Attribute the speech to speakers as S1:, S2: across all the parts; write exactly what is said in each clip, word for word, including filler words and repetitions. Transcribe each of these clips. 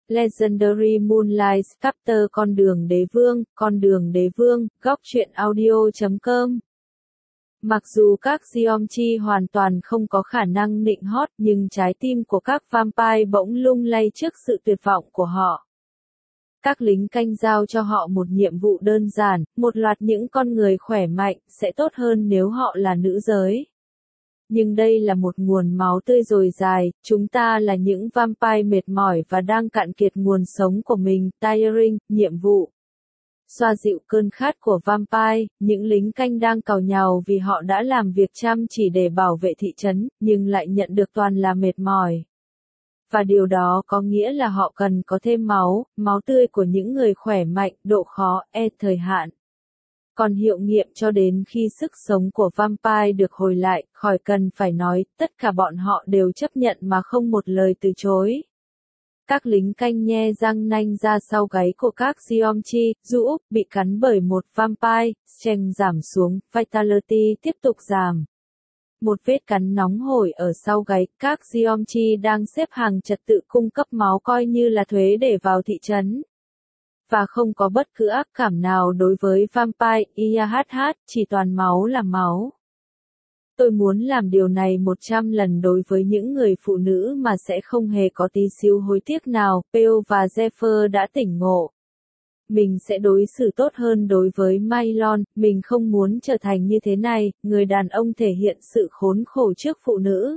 S1: Legendary Moonlight Chapter Con đường đế vương, con đường đế vương, góc truyện audio chấm com. Mặc dù các Geomchi hoàn toàn không có khả năng nịnh hót, nhưng trái tim của các vampire bỗng lung lay trước sự tuyệt vọng của họ. Các lính canh giao cho họ một nhiệm vụ đơn giản, một loạt những con người khỏe mạnh, sẽ tốt hơn nếu họ là nữ giới. Nhưng đây là một nguồn máu tươi dồi dào, chúng ta là những vampire mệt mỏi và đang cạn kiệt nguồn sống của mình, tiring, nhiệm vụ. Xoa dịu cơn khát của vampire, những lính canh đang càu nhàu vì họ đã làm việc chăm chỉ để bảo vệ thị trấn, nhưng lại nhận được toàn là mệt mỏi. Và điều đó có nghĩa là họ cần có thêm máu, máu tươi của những người khỏe mạnh, độ khó, e thời hạn. Còn hiệu nghiệm cho đến khi sức sống của vampire được hồi lại, khỏi cần phải nói, tất cả bọn họ đều chấp nhận mà không một lời từ chối. Các lính canh nhe răng nanh ra sau gáy của các Geomchi, Ju bị cắn bởi một vampire, strength giảm xuống, vitality tiếp tục giảm. Một vết cắn nóng hổi ở sau gáy, các Geomchi đang xếp hàng trật tự cung cấp máu coi như là thuế để vào thị trấn. Và không có bất cứ ác cảm nào đối với vampire, i hát hát, chỉ toàn máu là máu. Tôi muốn làm điều này một trăm lần đối với những người phụ nữ mà sẽ không hề có tí xíu hối tiếc nào, Pearl và Zephyr đã tỉnh ngộ. Mình sẽ đối xử tốt hơn đối với Mylon, mình không muốn trở thành như thế này, người đàn ông thể hiện sự khốn khổ trước phụ nữ.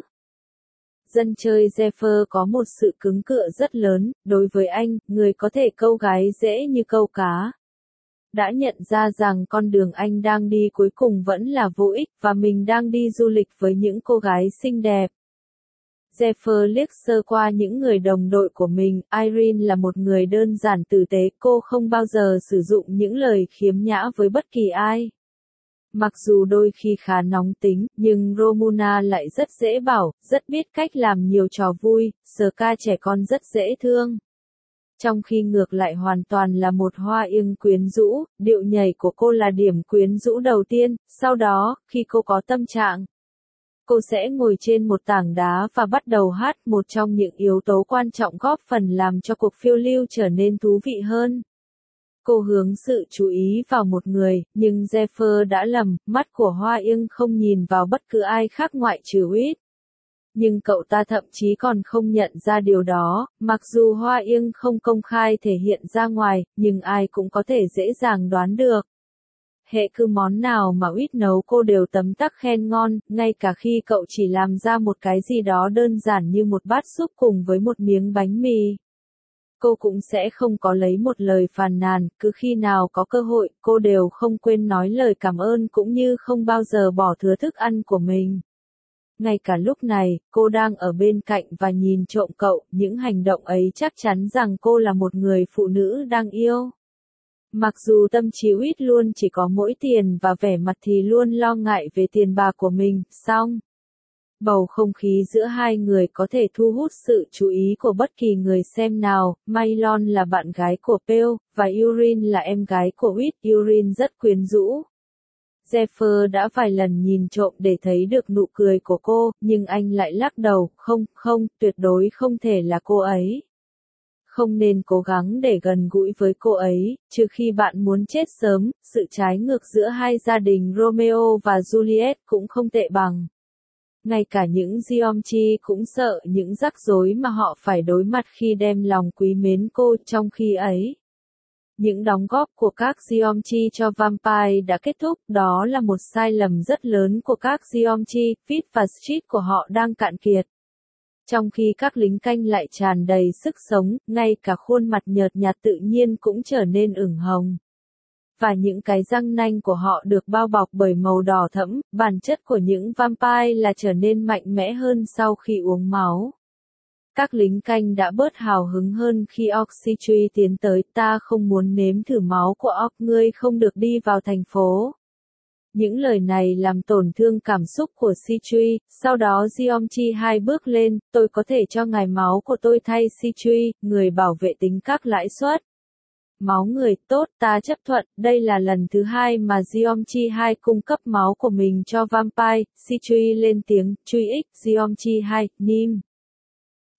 S1: Dân chơi Zephyr có một sự cứng cựa rất lớn, đối với anh, người có thể câu gái dễ như câu cá. Đã nhận ra rằng con đường anh đang đi cuối cùng vẫn là vô ích và mình đang đi du lịch với những cô gái xinh đẹp. Zephyr liếc sơ qua những người đồng đội của mình, Irene là một người đơn giản tử tế, cô không bao giờ sử dụng những lời khiếm nhã với bất kỳ ai. Mặc dù đôi khi khá nóng tính, nhưng Romuna lại rất dễ bảo, rất biết cách làm nhiều trò vui, Ska trẻ con rất dễ thương. Trong khi ngược lại hoàn toàn là một hoa ương quyến rũ, điệu nhảy của cô là điểm quyến rũ đầu tiên, sau đó, khi cô có tâm trạng, cô sẽ ngồi trên một tảng đá và bắt đầu hát, một trong những yếu tố quan trọng góp phần làm cho cuộc phiêu lưu trở nên thú vị hơn. Cô hướng sự chú ý vào một người, nhưng Zephyr đã lầm, mắt của Hoa Ưng không nhìn vào bất cứ ai khác ngoại trừ Whit. Nhưng cậu ta thậm chí còn không nhận ra điều đó, mặc dù Hoa Ưng không công khai thể hiện ra ngoài, nhưng ai cũng có thể dễ dàng đoán được. Hệ cứ món nào mà Whit nấu cô đều tấm tắc khen ngon, ngay cả khi cậu chỉ làm ra một cái gì đó đơn giản như một bát súp cùng với một miếng bánh mì. Cô cũng sẽ không có lấy một lời phàn nàn, cứ khi nào có cơ hội, cô đều không quên nói lời cảm ơn cũng như không bao giờ bỏ thừa thức ăn của mình. Ngay cả lúc này, cô đang ở bên cạnh và nhìn trộm cậu, những hành động ấy chắc chắn rằng cô là một người phụ nữ đang yêu. Mặc dù tâm trí Whit luôn chỉ có mỗi tiền và vẻ mặt thì luôn lo ngại về tiền bạc của mình, song bầu không khí giữa hai người có thể thu hút sự chú ý của bất kỳ người xem nào. Mylon là bạn gái của Pearl, và Urine là em gái của Whit. Urine rất quyến rũ. Zephyr đã vài lần nhìn trộm để thấy được nụ cười của cô, nhưng anh lại lắc đầu, không, không, tuyệt đối không thể là cô ấy. Không nên cố gắng để gần gũi với cô ấy, trừ khi bạn muốn chết sớm. Sự trái ngược giữa hai gia đình Romeo và Juliet cũng không tệ bằng. Ngay cả những Geomchi cũng sợ những rắc rối mà họ phải đối mặt khi đem lòng quý mến cô. Trong khi ấy, những đóng góp của các Geomchi cho Vampire đã kết thúc, đó là một sai lầm rất lớn của các Geomchi. Fit và Street của họ đang cạn kiệt. Trong khi các lính canh lại tràn đầy sức sống, ngay cả khuôn mặt nhợt nhạt tự nhiên cũng trở nên ửng hồng. Và những cái răng nanh của họ được bao bọc bởi màu đỏ thẫm, bản chất của những vampire là trở nên mạnh mẽ hơn sau khi uống máu. Các lính canh đã bớt hào hứng hơn khi Oxytree tiến tới, ta không muốn nếm thử máu của Ox, ngươi không được đi vào thành phố. Những lời này làm tổn thương cảm xúc của Citri, sau đó Geomchi hai bước lên, tôi có thể cho ngài máu của tôi thay Citri, người bảo vệ tính các lãi suất. Máu người, tốt, ta chấp thuận, đây là lần thứ hai mà Geomchi hai cung cấp máu của mình cho Vampire. Citri lên tiếng, truy ích, Geomchi hai, Nim.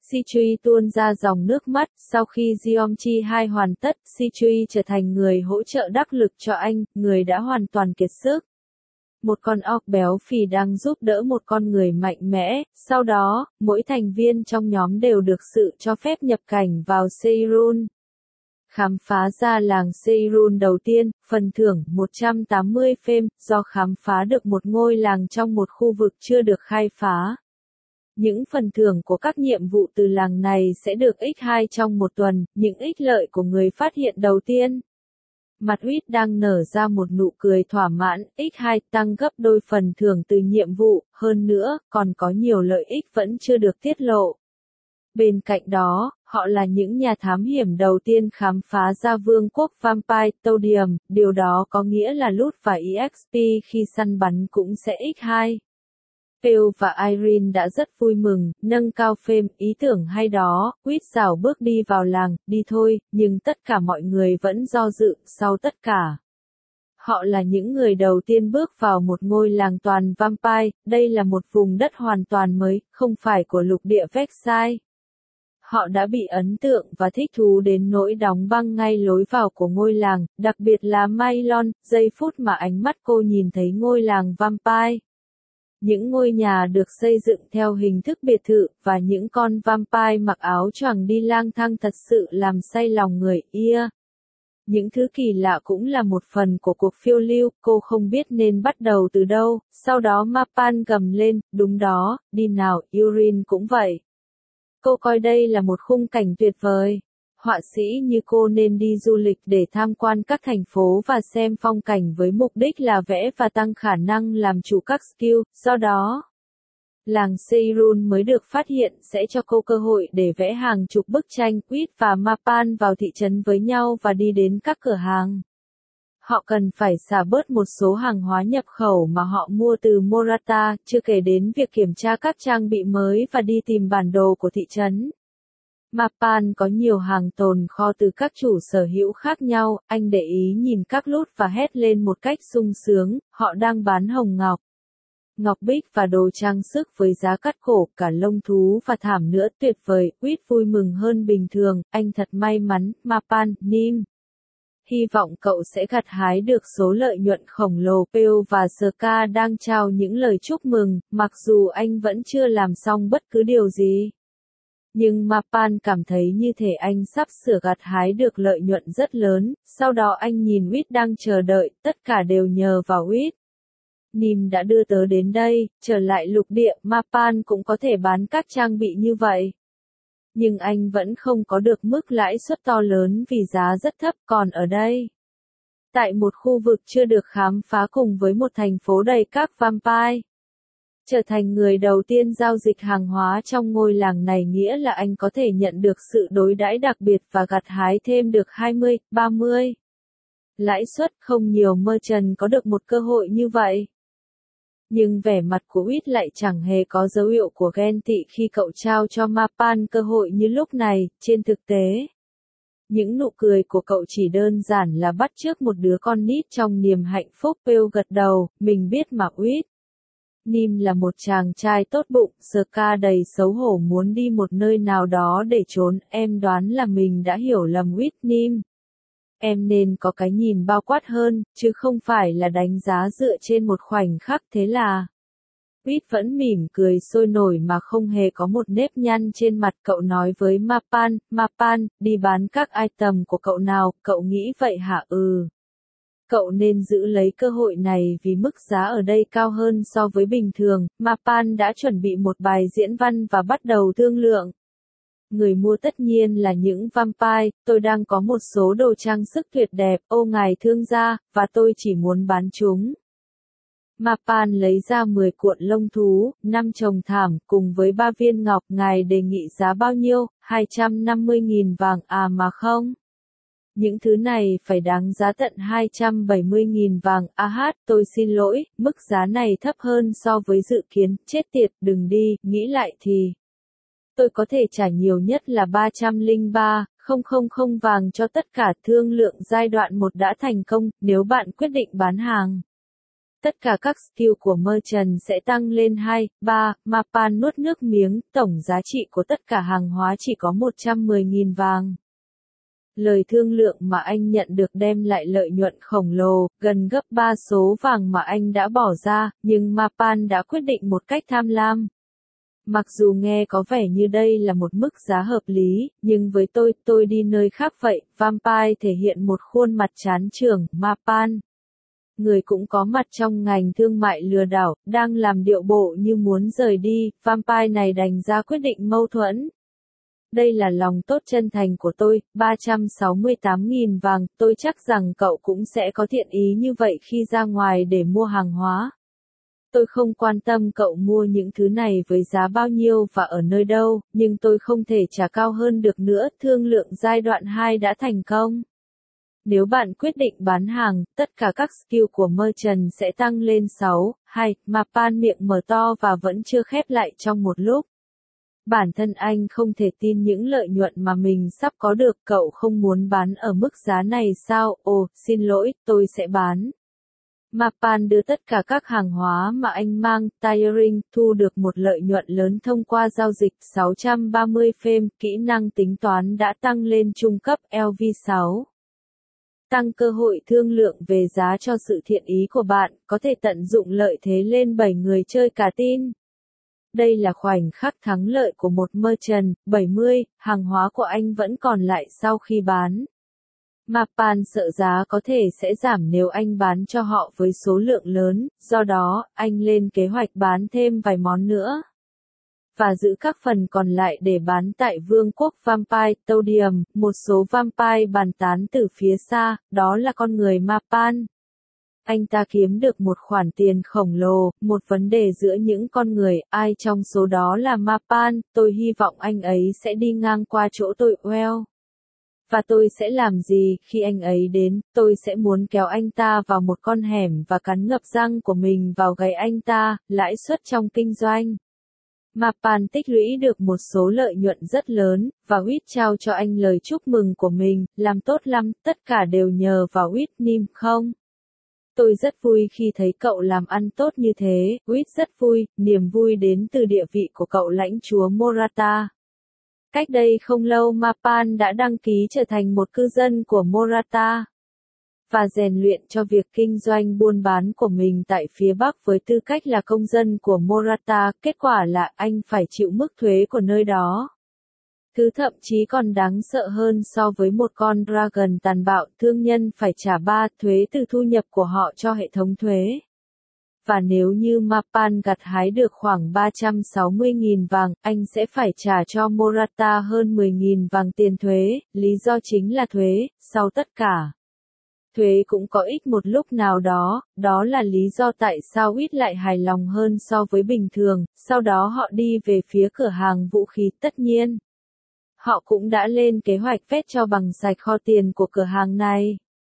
S1: Sichui tuôn ra dòng nước mắt, sau khi Jeongchi hai hoàn tất, Sichui trở thành người hỗ trợ đắc lực cho anh, người đã hoàn toàn kiệt sức. Một con orc béo phì đang giúp đỡ một con người mạnh mẽ, sau đó, mỗi thành viên trong nhóm đều được sự cho phép nhập cảnh vào Seirun. Khám phá ra làng Seirun đầu tiên, phần thưởng một trăm tám mươi phêm, do khám phá được một ngôi làng trong một khu vực chưa được khai phá. Những phần thưởng của các nhiệm vụ từ làng này sẽ được nhân hai trong một tuần, những ích lợi của người phát hiện đầu tiên. Mặt Huyết đang nở ra một nụ cười thỏa mãn, nhân hai tăng gấp đôi phần thưởng từ nhiệm vụ, hơn nữa, còn có nhiều lợi ích vẫn chưa được tiết lộ. Bên cạnh đó, họ là những nhà thám hiểm đầu tiên khám phá ra vương quốc Vampire Toadium, điều đó có nghĩa là loot và e ích pê khi săn bắn cũng sẽ nhân hai. Phil và Irene đã rất vui mừng, nâng cao phêm, ý tưởng hay đó, Huyết rảo bước đi vào làng, đi thôi, nhưng tất cả mọi người vẫn do dự, sau tất cả. Họ là những người đầu tiên bước vào một ngôi làng toàn vampire, đây là một vùng đất hoàn toàn mới, không phải của lục địa Vexai. Họ đã bị ấn tượng và thích thú đến nỗi đóng băng ngay lối vào của ngôi làng, đặc biệt là Mailon, giây phút mà ánh mắt cô nhìn thấy ngôi làng vampire. Những ngôi nhà được xây dựng theo hình thức biệt thự, và những con vampire mặc áo choàng đi lang thang thật sự làm say lòng người, ia. Những thứ kỳ lạ cũng là một phần của cuộc phiêu lưu, cô không biết nên bắt đầu từ đâu, sau đó Mapan gầm lên, đúng đó, đi nào, Yurin cũng vậy. Cô coi đây là một khung cảnh tuyệt vời. Họa sĩ như cô nên đi du lịch để tham quan các thành phố và xem phong cảnh với mục đích là vẽ và tăng khả năng làm chủ các skill, do đó, làng Seirun mới được phát hiện sẽ cho cô cơ hội để vẽ hàng chục bức tranh. Quýt và Mapan vào thị trấn với nhau và đi đến các cửa hàng. Họ cần phải xả bớt một số hàng hóa nhập khẩu mà họ mua từ Morata, chưa kể đến việc kiểm tra các trang bị mới và đi tìm bản đồ của thị trấn. Mapan có nhiều hàng tồn kho từ các chủ sở hữu khác nhau, anh để ý nhìn các lút và hét lên một cách sung sướng, họ đang bán hồng ngọc, ngọc bích và đồ trang sức với giá cắt cổ, cả lông thú và thảm nữa, tuyệt vời. Quýt vui mừng hơn bình thường, anh thật may mắn, Mapan, Nim. Hy vọng cậu sẽ gặt hái được số lợi nhuận khổng lồ. Phil và Ska đang trao những lời chúc mừng, mặc dù anh vẫn chưa làm xong bất cứ điều gì. Nhưng Mapan cảm thấy như thể anh sắp sửa gặt hái được lợi nhuận rất lớn, sau đó anh nhìn Huyết đang chờ đợi, tất cả đều nhờ vào Huyết. Nim đã đưa tớ đến đây, trở lại lục địa, Mapan cũng có thể bán các trang bị như vậy. Nhưng anh vẫn không có được mức lãi suất to lớn vì giá rất thấp, còn ở đây. Tại một khu vực chưa được khám phá cùng với một thành phố đầy các vampire. Trở thành người đầu tiên giao dịch hàng hóa trong ngôi làng này nghĩa là anh có thể nhận được sự đối đãi đặc biệt và gặt hái thêm được hai mươi, ba mươi. Lãi suất không nhiều merchant có được một cơ hội như vậy. Nhưng vẻ mặt của Huyết lại chẳng hề có dấu hiệu của ghen tị khi cậu trao cho Mapan cơ hội như lúc này, trên thực tế. Những nụ cười của cậu chỉ đơn giản là bắt chước một đứa con nít trong niềm hạnh phúc. Phil gật đầu, mình biết mà Huyết. Nim là một chàng trai tốt bụng, Ska đầy xấu hổ muốn đi một nơi nào đó để trốn, em đoán là mình đã hiểu lầm Huyết. Nim. Em nên có cái nhìn bao quát hơn, chứ không phải là đánh giá dựa trên một khoảnh khắc thế là. Huyết vẫn mỉm cười sôi nổi mà không hề có một nếp nhăn trên mặt. Cậu nói với Mapan, Mapan, đi bán các item của cậu nào, cậu nghĩ vậy hả? Ừ. Cậu nên giữ lấy cơ hội này vì mức giá ở đây cao hơn so với bình thường. Mapan đã chuẩn bị một bài diễn văn và bắt đầu thương lượng. Người mua tất nhiên là những vampire, tôi đang có một số đồ trang sức tuyệt đẹp, ô ngài thương gia, và tôi chỉ muốn bán chúng. Mapan lấy ra mười cuộn lông thú, năm chồng thảm, cùng với ba viên ngọc, ngài đề nghị giá bao nhiêu, hai trăm năm mươi nghìn vàng à mà không? Những thứ này phải đáng giá tận hai trăm bảy mươi nghìn vàng, à hát, tôi xin lỗi, mức giá này thấp hơn so với dự kiến, chết tiệt, đừng đi, nghĩ lại thì. Tôi có thể trả nhiều nhất là ba trăm lẻ ba nghìn vàng cho tất cả. Thương lượng giai đoạn một đã thành công, nếu bạn quyết định bán hàng. tất cả các skill của merchant sẽ tăng lên hai, ba, Mapan nuốt nước miếng, tổng giá trị của tất cả hàng hóa chỉ có một trăm mười nghìn vàng. Lời thương lượng mà anh nhận được đem lại lợi nhuận khổng lồ, gần gấp ba số vàng mà anh đã bỏ ra, nhưng Mapan đã quyết định một cách tham lam. Mặc dù nghe có vẻ như đây là một mức giá hợp lý, nhưng với tôi, tôi đi nơi khác vậy, Vampire thể hiện một khuôn mặt chán chường, Mapan. Người cũng có mặt trong ngành thương mại lừa đảo, đang làm điệu bộ như muốn rời đi, Vampire này đành ra quyết định mâu thuẫn. Đây là lòng tốt chân thành của tôi, ba trăm sáu mươi tám nghìn vàng, tôi chắc rằng cậu cũng sẽ có thiện ý như vậy khi ra ngoài để mua hàng hóa. Tôi không quan tâm cậu mua những thứ này với giá bao nhiêu và ở nơi đâu, nhưng tôi không thể trả cao hơn được nữa, thương lượng giai đoạn hai đã thành công. Nếu bạn quyết định bán hàng, tất cả các skill của merchant sẽ tăng lên sáu, hai, Mapan miệng mở to và vẫn chưa khép lại trong một lúc. Bản thân anh không thể tin những lợi nhuận mà mình sắp có được, cậu không muốn bán ở mức giá này sao? Ồ, xin lỗi, tôi sẽ bán. Mapan đưa tất cả các hàng hóa mà anh mang, tiring, thu được một lợi nhuận lớn thông qua giao dịch sáu trăm ba mươi phêm, kỹ năng tính toán đã tăng lên trung cấp L V sáu. Tăng cơ hội thương lượng về giá cho sự thiện ý của bạn, có thể tận dụng lợi thế lên bảy người chơi cả tin. Đây là khoảnh khắc thắng lợi của một merchant, bảy mươi, hàng hóa của anh vẫn còn lại sau khi bán. Mapan sợ giá có thể sẽ giảm nếu anh bán cho họ với số lượng lớn, do đó, anh lên kế hoạch bán thêm vài món nữa. Và giữ các phần còn lại để bán tại Vương quốc Vampire Toadium, một số Vampire bàn tán từ phía xa, đó là con người Mapan. Anh ta kiếm được một khoản tiền khổng lồ, một vấn đề giữa những con người, ai trong số đó là Mapan, tôi hy vọng anh ấy sẽ đi ngang qua chỗ tôi, well. Và tôi sẽ làm gì khi anh ấy đến, tôi sẽ muốn kéo anh ta vào một con hẻm và cắn ngập răng của mình vào gáy anh ta, lãi suất trong kinh doanh. Mapan tích lũy được một số lợi nhuận rất lớn, và Whit trao cho anh lời chúc mừng của mình, làm tốt lắm, tất cả đều nhờ vào Whit Nim không? Tôi rất vui khi thấy cậu làm ăn tốt như thế, Whit rất vui, niềm vui đến từ địa vị của cậu lãnh chúa Morata. Cách đây không lâu Mapan đã đăng ký trở thành một cư dân của Morata và rèn luyện cho việc kinh doanh buôn bán của mình tại phía Bắc với tư cách là công dân của Morata, kết quả là anh phải chịu mức thuế của nơi đó. Thứ thậm chí còn đáng sợ hơn so với một con dragon tàn bạo, thương nhân phải trả ba thuế từ thu nhập của họ cho hệ thống thuế. Và nếu như Mapan gặt hái được khoảng ba trăm sáu mươi nghìn vàng, anh sẽ phải trả cho Morata hơn mười nghìn vàng tiền thuế, lý do chính là thuế, sau tất cả. Thuế cũng có ích một lúc nào đó, đó là lý do tại sao Whit lại hài lòng hơn so với bình thường, sau đó họ đi về phía cửa hàng vũ khí, tất nhiên. Họ cũng đã lên kế hoạch vét cho bằng sạch kho tiền của cửa hàng này.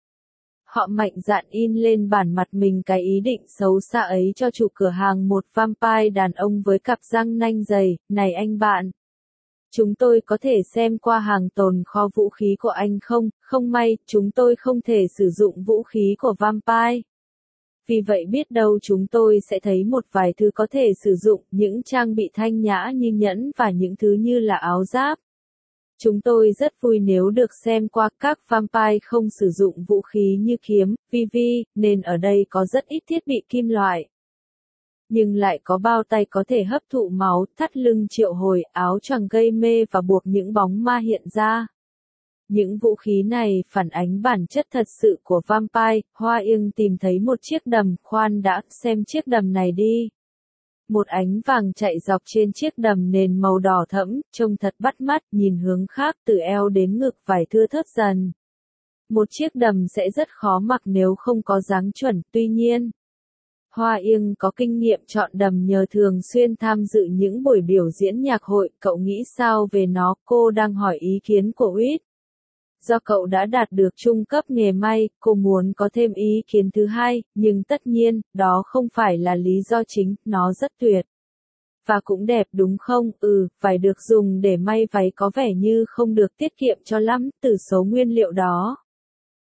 S1: Họ mạnh dạn in lên bản mặt mình cái ý định xấu xa ấy cho chủ cửa hàng, một vampire đàn ông với cặp răng nanh dày, này anh bạn. Chúng tôi có thể xem qua hàng tồn kho vũ khí của anh không? Không may, chúng tôi không thể sử dụng vũ khí của vampire. Vì vậy biết đâu chúng tôi sẽ thấy một vài thứ có thể sử dụng, những trang bị thanh nhã như nhẫn và những thứ như là áo giáp. Chúng tôi rất vui nếu được xem qua các vampire không sử dụng vũ khí như kiếm, vê vê, nên ở đây có rất ít thiết bị kim loại. Nhưng lại có bao tay có thể hấp thụ máu, thắt lưng triệu hồi, áo choàng gây mê và buộc những bóng ma hiện ra. Những vũ khí này phản ánh bản chất thật sự của vampire. Hoa Yên tìm thấy một chiếc đầm, khoan đã, xem chiếc đầm này đi. Một ánh vàng chạy dọc trên chiếc đầm nền màu đỏ thẫm, trông thật bắt mắt, nhìn hướng khác từ eo đến ngực vải thưa thớt dần. Một chiếc đầm sẽ rất khó mặc nếu không có dáng chuẩn, tuy nhiên. Hoa Yên có kinh nghiệm chọn đầm nhờ thường xuyên tham dự những buổi biểu diễn nhạc hội, cậu nghĩ sao về nó? Cô đang hỏi ý kiến của Whit. Do cậu đã đạt được trung cấp nghề may, cô muốn có thêm ý kiến thứ hai, nhưng tất nhiên, đó không phải là lý do chính, nó rất tuyệt. Và cũng đẹp đúng không? Ừ, vải được dùng để may váy có vẻ như không được tiết kiệm cho lắm, từ số nguyên liệu đó.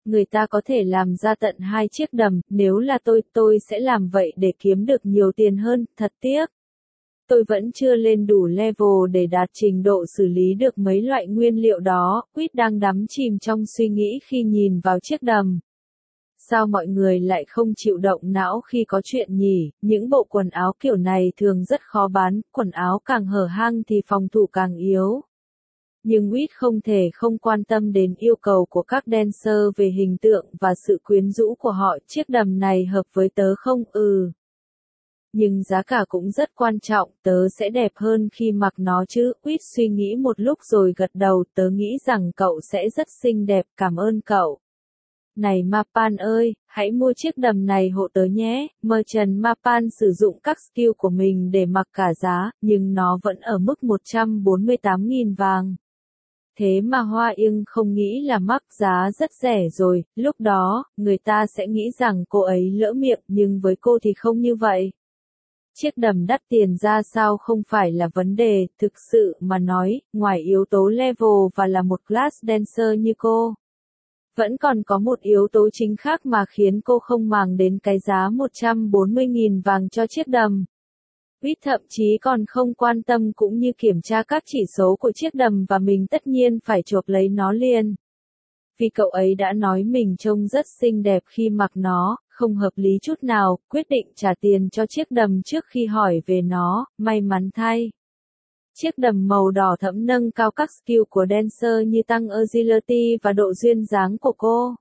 S1: Người ta có thể làm ra tận hai chiếc đầm, nếu là tôi, tôi sẽ làm vậy để kiếm được nhiều tiền hơn, thật tiếc. Tôi vẫn chưa lên đủ level để đạt trình độ xử lý được mấy loại nguyên liệu đó, Quýt đang đắm chìm trong suy nghĩ khi nhìn vào chiếc đầm. Sao mọi người lại không chịu động não khi có chuyện nhỉ, những bộ quần áo kiểu này thường rất khó bán, quần áo càng hở hang thì phòng thủ càng yếu. Nhưng Quýt không thể không quan tâm đến yêu cầu của các dancer về hình tượng và sự quyến rũ của họ, chiếc đầm này hợp với tớ không, ừ. Nhưng giá cả cũng rất quan trọng, tớ sẽ đẹp hơn khi mặc nó chứ, Quýt suy nghĩ một lúc rồi gật đầu, tớ nghĩ rằng cậu sẽ rất xinh đẹp, cảm ơn cậu. Này Mapan ơi, hãy mua chiếc đầm này hộ tớ nhé, Merchant Mapan sử dụng các skill của mình để mặc cả giá, nhưng nó vẫn ở mức một trăm bốn mươi tám nghìn vàng. Thế mà Hoa Yên không nghĩ là mắc giá rất rẻ rồi, lúc đó, người ta sẽ nghĩ rằng cô ấy lỡ miệng, nhưng với cô thì không như vậy. Chiếc đầm đắt tiền ra sao không phải là vấn đề, thực sự mà nói, ngoài yếu tố level và là một class dancer như cô. Vẫn còn có một yếu tố chính khác mà khiến cô không màng đến cái giá một trăm bốn mươi nghìn vàng cho chiếc đầm. Quýt thậm chí còn không quan tâm cũng như kiểm tra các chỉ số của chiếc đầm và mình tất nhiên phải chộp lấy nó liền. Vì cậu ấy đã nói mình trông rất xinh đẹp khi mặc nó, không hợp lý chút nào, quyết định trả tiền cho chiếc đầm trước khi hỏi về nó, may mắn thay. Chiếc đầm màu đỏ thẫm nâng cao các skill của dancer như tăng agility và độ duyên dáng của cô.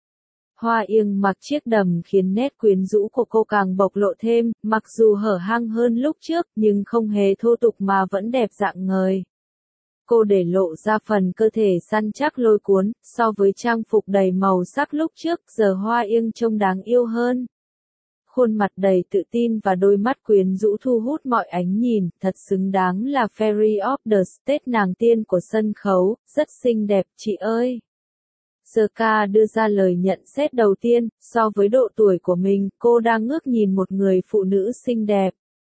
S1: Hoa Yên mặc chiếc đầm khiến nét quyến rũ của cô càng bộc lộ thêm, mặc dù hở hang hơn lúc trước nhưng không hề thô tục mà vẫn đẹp rạng ngời. Cô để lộ ra phần cơ thể săn chắc lôi cuốn, so với trang phục đầy màu sắc lúc trước giờ Hoa Yên trông đáng yêu hơn. Khuôn mặt đầy tự tin và đôi mắt quyến rũ thu hút mọi ánh nhìn, thật xứng đáng là Fairy of the Stage nàng tiên của sân khấu, rất xinh đẹp chị ơi. Sơ đưa ra lời nhận xét đầu tiên, so với độ tuổi của mình, cô đang ngước nhìn một người phụ nữ xinh đẹp.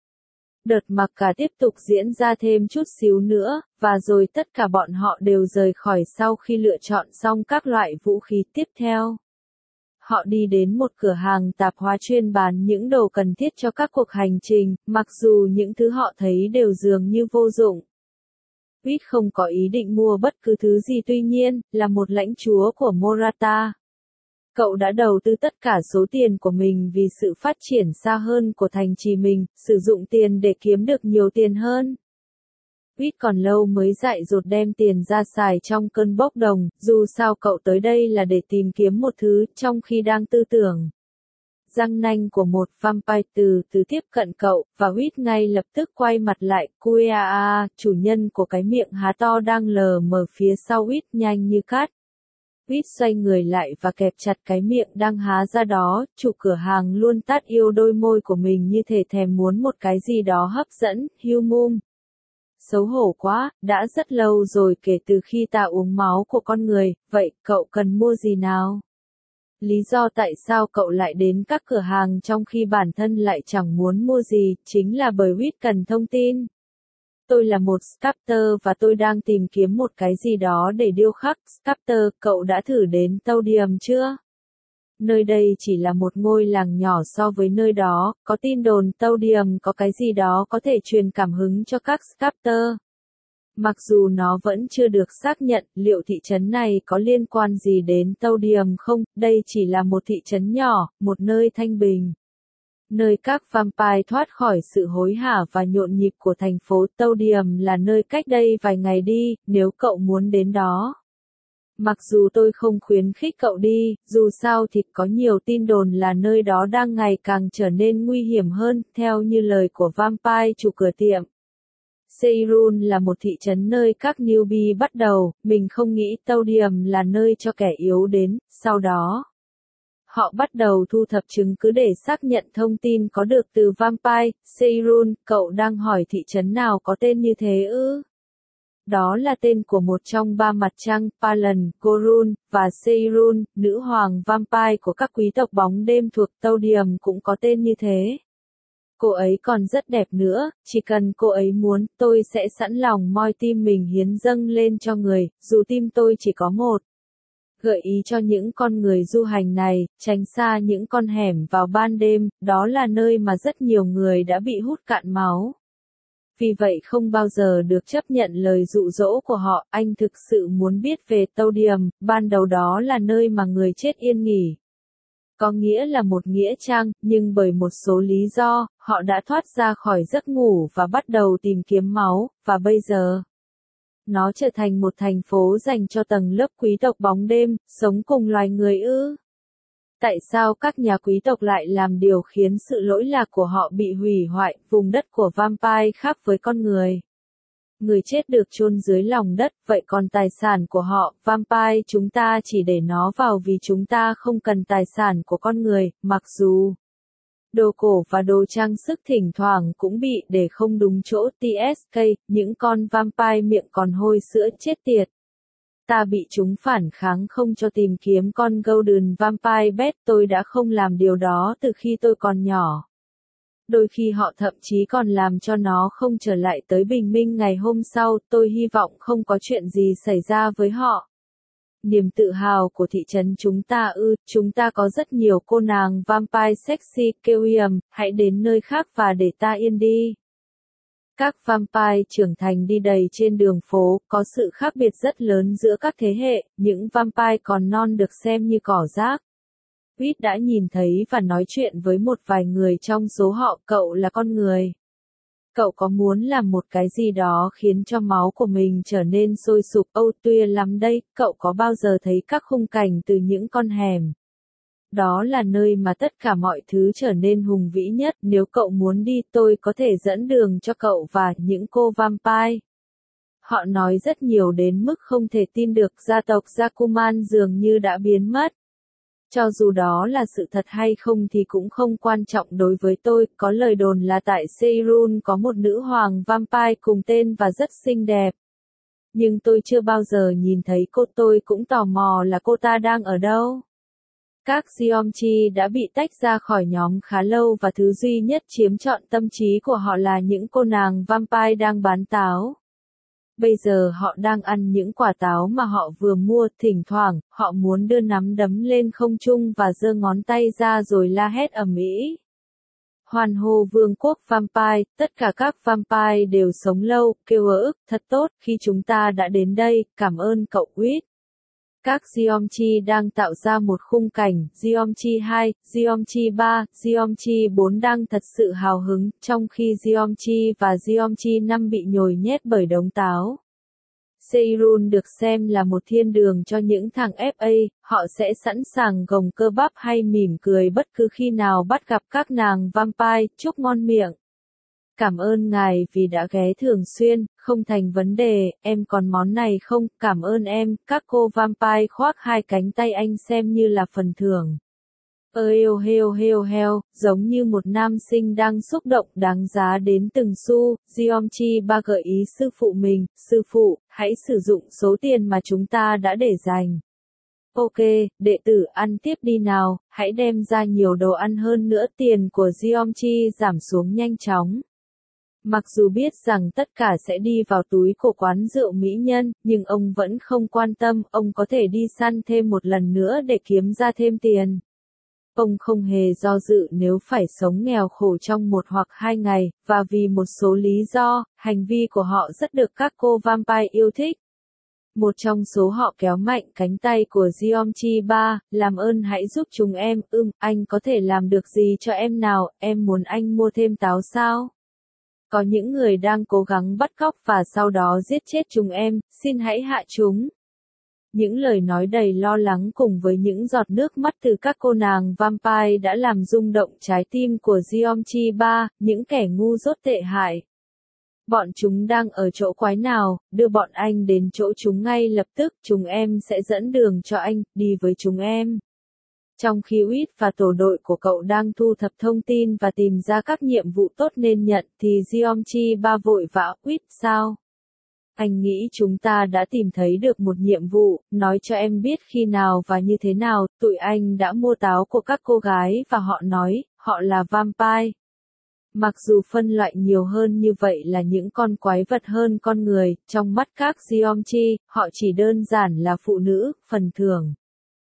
S1: Đợt mặc cả tiếp tục diễn ra thêm chút xíu nữa, và rồi tất cả bọn họ đều rời khỏi sau khi lựa chọn xong các loại vũ khí tiếp theo. Họ đi đến một cửa hàng tạp hóa chuyên bán những đồ cần thiết cho các cuộc hành trình, mặc dù những thứ họ thấy đều dường như vô dụng. Quýt không có ý định mua bất cứ thứ gì tuy nhiên, là một lãnh chúa của Morata. Cậu đã đầu tư tất cả số tiền của mình vì sự phát triển xa hơn của thành trì mình, sử dụng tiền để kiếm được nhiều tiền hơn. Quýt còn lâu mới dại dột đem tiền ra xài trong cơn bốc đồng, dù sao cậu tới đây là để tìm kiếm một thứ, trong khi đang tư tưởng. Răng nanh của một vampire từ từ tiếp cận cậu, và Quýt ngay lập tức quay mặt lại, Kuea, chủ nhân của cái miệng há to đang lờ mờ phía sau Quýt nhanh như cát. Quýt xoay người lại và kẹp chặt cái miệng đang há ra đó, chủ cửa hàng luôn tát yêu đôi môi của mình như thể thèm muốn một cái gì đó hấp dẫn, Humum. Xấu hổ quá, đã rất lâu rồi kể từ khi ta uống máu của con người, vậy cậu cần mua gì nào? Lý do tại sao cậu lại đến các cửa hàng trong khi bản thân lại chẳng muốn mua gì, chính là bởi Quýt cần thông tin. Tôi là một sculptor và tôi đang tìm kiếm một cái gì đó để điêu khắc. Sculptor, cậu đã thử đến Taudium chưa? Nơi đây chỉ là một ngôi làng nhỏ so với nơi đó, có tin đồn Taudium có cái gì đó có thể truyền cảm hứng cho các sculptor. Mặc dù nó vẫn chưa được xác nhận liệu thị trấn này có liên quan gì đến Taudium không, đây chỉ là một thị trấn nhỏ, một nơi thanh bình. Nơi các vampire thoát khỏi sự hối hả và nhộn nhịp của thành phố Taudium là nơi cách đây vài ngày đi, nếu cậu muốn đến đó. Mặc dù tôi không khuyến khích cậu đi, dù sao thì có nhiều tin đồn là nơi đó đang ngày càng trở nên nguy hiểm hơn, theo như lời của vampire chủ cửa tiệm. Seirun là một thị trấn nơi các newbie bắt đầu, mình không nghĩ Taudium là nơi cho kẻ yếu đến, sau đó. Họ bắt đầu thu thập chứng cứ để xác nhận thông tin có được từ vampire. Seirun, cậu đang hỏi thị trấn nào có tên như thế ư? Đó là tên của một trong ba mặt trăng, Palan, Gorun, và Seirun, nữ hoàng vampire của các quý tộc bóng đêm thuộc Taudium cũng có tên như thế. Cô ấy còn rất đẹp nữa, chỉ cần cô ấy muốn, tôi sẽ sẵn lòng moi tim mình hiến dâng lên cho người, dù tim tôi chỉ có một. Gợi ý cho những con người du hành này, tránh xa những con hẻm vào ban đêm, đó là nơi mà rất nhiều người đã bị hút cạn máu. Vì vậy không bao giờ được chấp nhận lời dụ dỗ của họ, anh thực sự muốn biết về Todium, ban đầu đó là nơi mà người chết yên nghỉ. Có nghĩa là một nghĩa trang, nhưng bởi một số lý do, họ đã thoát ra khỏi giấc ngủ và bắt đầu tìm kiếm máu, và bây giờ nó trở thành một thành phố dành cho tầng lớp quý tộc bóng đêm, sống cùng loài người ư? Tại sao các nhà quý tộc lại làm điều khiến sự lỗi lạc của họ bị hủy hoại, vùng đất của vampire khác với con người? Người chết được chôn dưới lòng đất, vậy còn tài sản của họ, vampire chúng ta chỉ để nó vào vì chúng ta không cần tài sản của con người, mặc dù đồ cổ và đồ trang sức thỉnh thoảng cũng bị để không đúng chỗ tê ét ca, những con vampire miệng còn hôi sữa chết tiệt. Ta bị chúng phản kháng không cho tìm kiếm con Golden Vampire Bat, tôi đã không làm điều đó từ khi tôi còn nhỏ. Đôi khi họ thậm chí còn làm cho nó không trở lại tới bình minh ngày hôm sau, tôi hy vọng không có chuyện gì xảy ra với họ. Niềm tự hào của thị trấn chúng ta ư, chúng ta có rất nhiều cô nàng vampire sexy, Kewiem, hãy đến nơi khác và để ta yên đi. Các vampire trưởng thành đi đầy trên đường phố, có sự khác biệt rất lớn giữa các thế hệ, những vampire còn non được xem như cỏ rác. Reed đã nhìn thấy và nói chuyện với một vài người trong số họ, cậu là con người. Cậu có muốn làm một cái gì đó khiến cho máu của mình trở nên sôi sục, âu tuyệt lắm đây, cậu có bao giờ thấy các khung cảnh từ những con hẻm? Đó là nơi mà tất cả mọi thứ trở nên hùng vĩ nhất, nếu cậu muốn đi tôi có thể dẫn đường cho cậu và những cô vampire. Họ nói rất nhiều đến mức không thể tin được gia tộc Jakuman dường như đã biến mất. Cho dù đó là sự thật hay không thì cũng không quan trọng đối với tôi, có lời đồn là tại Seirun có một nữ hoàng vampire cùng tên và rất xinh đẹp. Nhưng tôi chưa bao giờ nhìn thấy cô, tôi cũng tò mò là cô ta đang ở đâu. Các Geomchi đã bị tách ra khỏi nhóm khá lâu và thứ duy nhất chiếm trọn tâm trí của họ là những cô nàng vampire đang bán táo. Bây giờ họ đang ăn những quả táo mà họ vừa mua, thỉnh thoảng, họ muốn đưa nắm đấm lên không trung và giơ ngón tay ra rồi la hét ầm ĩ. Hoan hô vương quốc vampire, tất cả các vampire đều sống lâu, kêu ức, thật tốt, khi chúng ta đã đến đây, cảm ơn cậu Reed. Các Geomchi đang tạo ra một khung cảnh, Geomchi hai, Geomchi ba, Geomchi bốn đang thật sự hào hứng, trong khi Geomchi và Geomchi năm bị nhồi nhét bởi đống táo. Seirun được xem là một thiên đường cho những thằng ép a, họ sẽ sẵn sàng gồng cơ bắp hay mỉm cười bất cứ khi nào bắt gặp các nàng vampire, chúc ngon miệng. Cảm ơn ngài vì đã ghé thường xuyên, không thành vấn đề, em còn món này không, cảm ơn em, các cô vampire khoác hai cánh tay anh xem như là phần thưởng. Êu heo heo heo, giống như một nam sinh đang xúc động đáng giá đến từng xu, Geomchi ba gợi ý sư phụ mình, sư phụ, hãy sử dụng số tiền mà chúng ta đã để dành. Ok, đệ tử ăn tiếp đi nào, hãy đem ra nhiều đồ ăn hơn nữa, tiền của Geomchi giảm xuống nhanh chóng. Mặc dù biết rằng tất cả sẽ đi vào túi của quán rượu mỹ nhân, nhưng ông vẫn không quan tâm, ông có thể đi săn thêm một lần nữa để kiếm ra thêm tiền. Ông không hề do dự nếu phải sống nghèo khổ trong một hoặc hai ngày, và vì một số lý do, hành vi của họ rất được các cô vampire yêu thích. Một trong số họ kéo mạnh cánh tay của Geomchi ba, làm ơn hãy giúp chúng em, ưm, anh có thể làm được gì cho em nào, em muốn anh mua thêm táo sao? Có những người đang cố gắng bắt cóc và sau đó giết chết chúng em, xin hãy hạ chúng. Những lời nói đầy lo lắng cùng với những giọt nước mắt từ các cô nàng vampire đã làm rung động trái tim của Geomchi ba, những kẻ ngu dốt tệ hại. Bọn chúng đang ở chỗ quái nào, đưa bọn anh đến chỗ chúng ngay lập tức, chúng em sẽ dẫn đường cho anh, đi với chúng em. Trong khi Reed và tổ đội của cậu đang thu thập thông tin và tìm ra các nhiệm vụ tốt nên nhận, thì Geomchi ba vội vã, Reed sao? Anh nghĩ chúng ta đã tìm thấy được một nhiệm vụ, nói cho em biết khi nào và như thế nào, tụi anh đã mua táo của các cô gái và họ nói, họ là vampire. Mặc dù phân loại nhiều hơn như vậy là những con quái vật hơn con người, trong mắt các Geomchi, họ chỉ đơn giản là phụ nữ, phần thưởng.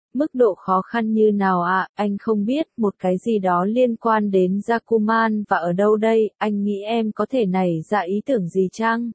S1: Mức độ khó khăn như nào ạ? À? Anh không biết, một cái gì đó liên quan đến Jakuman và ở đâu đây, anh nghĩ em có thể nảy ra ý tưởng gì chăng?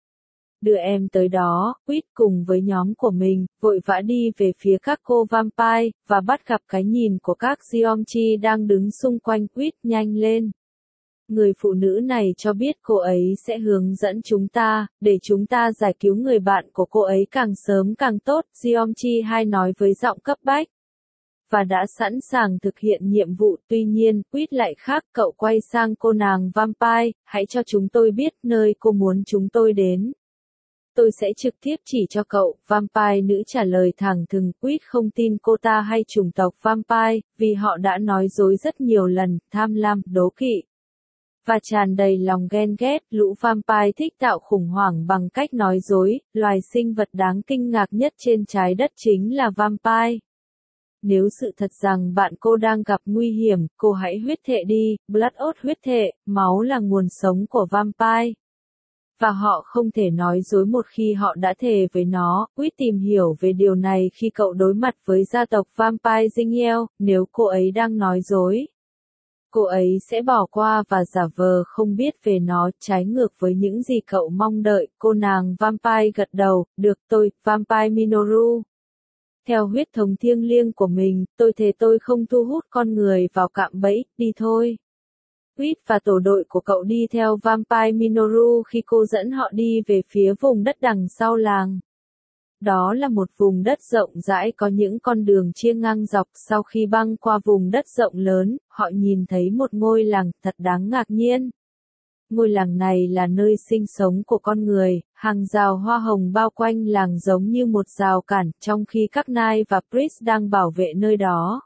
S1: Đưa em tới đó, Quýt cùng với nhóm của mình, vội vã đi về phía các cô vampire, và bắt gặp cái nhìn của các Geomchi đang đứng xung quanh Quýt. Nhanh lên! Người phụ nữ này cho biết cô ấy sẽ hướng dẫn chúng ta, để chúng ta giải cứu người bạn của cô ấy càng sớm càng tốt, Geomchi hai nói với giọng cấp bách. Và đã sẵn sàng thực hiện nhiệm vụ, tuy nhiên, Quýt lại khác, cậu quay sang cô nàng vampire, hãy cho chúng tôi biết nơi cô muốn chúng tôi đến. Tôi sẽ trực tiếp chỉ cho cậu, vampire nữ trả lời thẳng thừng. Quýt không tin cô ta hay chủng tộc vampire, vì họ đã nói dối rất nhiều lần, tham lam, đố kỵ và tràn đầy lòng ghen ghét. Lũ vampire thích tạo khủng hoảng bằng cách nói dối, loài sinh vật đáng kinh ngạc nhất trên trái đất chính là vampire. Nếu sự thật rằng bạn cô đang gặp nguy hiểm, cô hãy huyết thệ đi, blood oath huyết thệ, máu là nguồn sống của vampire. Và họ không thể nói dối một khi họ đã thề với nó. Quýt tìm hiểu về điều này khi cậu đối mặt với gia tộc vampire Zingiel, nếu cô ấy đang nói dối, cô ấy sẽ bỏ qua và giả vờ không biết về nó, trái ngược với những gì cậu mong đợi. Cô nàng vampire gật đầu, được tôi, vampire Minoru. Theo huyết thống thiêng liêng của mình, tôi thề tôi không thu hút con người vào cạm bẫy, đi thôi. Quýt và tổ đội của cậu đi theo vampire Minoru khi cô dẫn họ đi về phía vùng đất đằng sau làng. Đó là một vùng đất rộng rãi có những con đường chia ngang dọc. Sau khi băng qua vùng đất rộng lớn, họ nhìn thấy một ngôi làng thật đáng ngạc nhiên. Ngôi làng này là nơi sinh sống của con người, hàng rào hoa hồng bao quanh làng giống như một rào cản, trong khi các Knight và Priest đang bảo vệ nơi đó.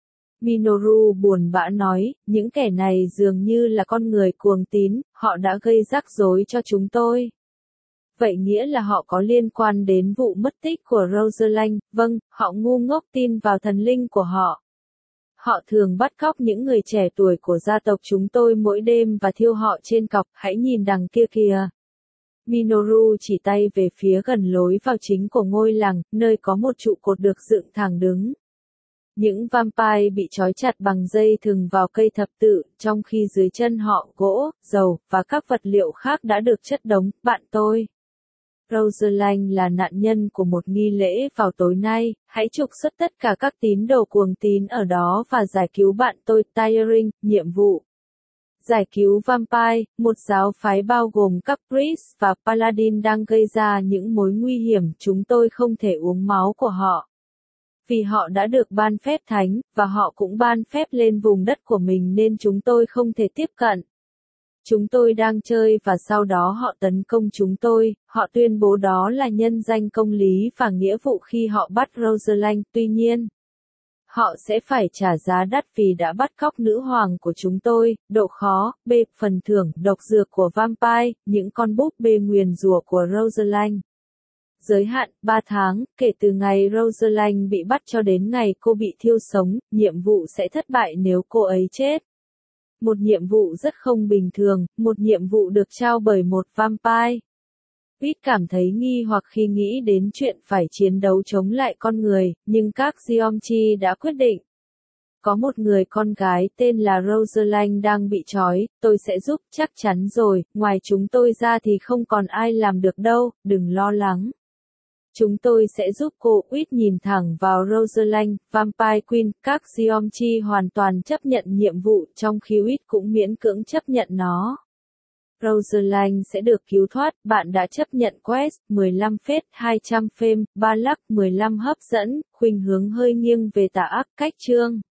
S1: Minoru buồn bã nói, những kẻ này dường như là con người cuồng tín, họ đã gây rắc rối cho chúng tôi. Vậy nghĩa là họ có liên quan đến vụ mất tích của Rosalind. Vâng, họ ngu ngốc tin vào thần linh của họ. Họ thường bắt cóc những người trẻ tuổi của gia tộc chúng tôi mỗi đêm và thiêu họ trên cọc, hãy nhìn đằng kia kìa. Minoru chỉ tay về phía gần lối vào chính của ngôi làng, nơi có một trụ cột được dựng thẳng đứng. Những vampire bị trói chặt bằng dây thừng vào cây thập tự, trong khi dưới chân họ gỗ, dầu, và các vật liệu khác đã được chất đống. Bạn tôi, Rosalind là nạn nhân của một nghi lễ vào tối nay, hãy trục xuất tất cả các tín đồ cuồng tín ở đó và giải cứu bạn tôi. Tiring, nhiệm vụ. Giải cứu vampire, một giáo phái bao gồm các priest và paladin đang gây ra những mối nguy hiểm. Chúng tôi không thể uống máu của họ. Vì họ đã được ban phép thánh, và họ cũng ban phép lên vùng đất của mình nên chúng tôi không thể tiếp cận. Chúng tôi đang chơi và sau đó họ tấn công chúng tôi, họ tuyên bố đó là nhân danh công lý và nghĩa vụ khi họ bắt Rosalind, tuy nhiên, họ sẽ phải trả giá đắt vì đã bắt cóc nữ hoàng của chúng tôi. Độ khó, B. Phần thưởng, độc dược của vampire, những con búp bê nguyền rủa của Rosalind. Giới hạn, ba tháng, kể từ ngày Rosalind bị bắt cho đến ngày cô bị thiêu sống, nhiệm vụ sẽ thất bại nếu cô ấy chết. Một nhiệm vụ rất không bình thường, một nhiệm vụ được trao bởi một vampire. Quýt cảm thấy nghi hoặc khi nghĩ đến chuyện phải chiến đấu chống lại con người, nhưng các Geomchi đã quyết định. Có một người con gái tên là Rosalind đang bị trói, tôi sẽ giúp, chắc chắn rồi, ngoài chúng tôi ra thì không còn ai làm được đâu, đừng lo lắng. Chúng tôi sẽ giúp cô. Quýt nhìn thẳng vào Rosalind, Vampire Queen. Các Geomchi hoàn toàn chấp nhận nhiệm vụ, trong khi Quýt cũng miễn cưỡng chấp nhận nó. Rosalind sẽ được cứu thoát. Bạn đã chấp nhận quest. mười lăm phết hai trăm phêm, ba lắc, mười lăm hấp dẫn, khuynh hướng hơi nghiêng về tà ác. Cách chương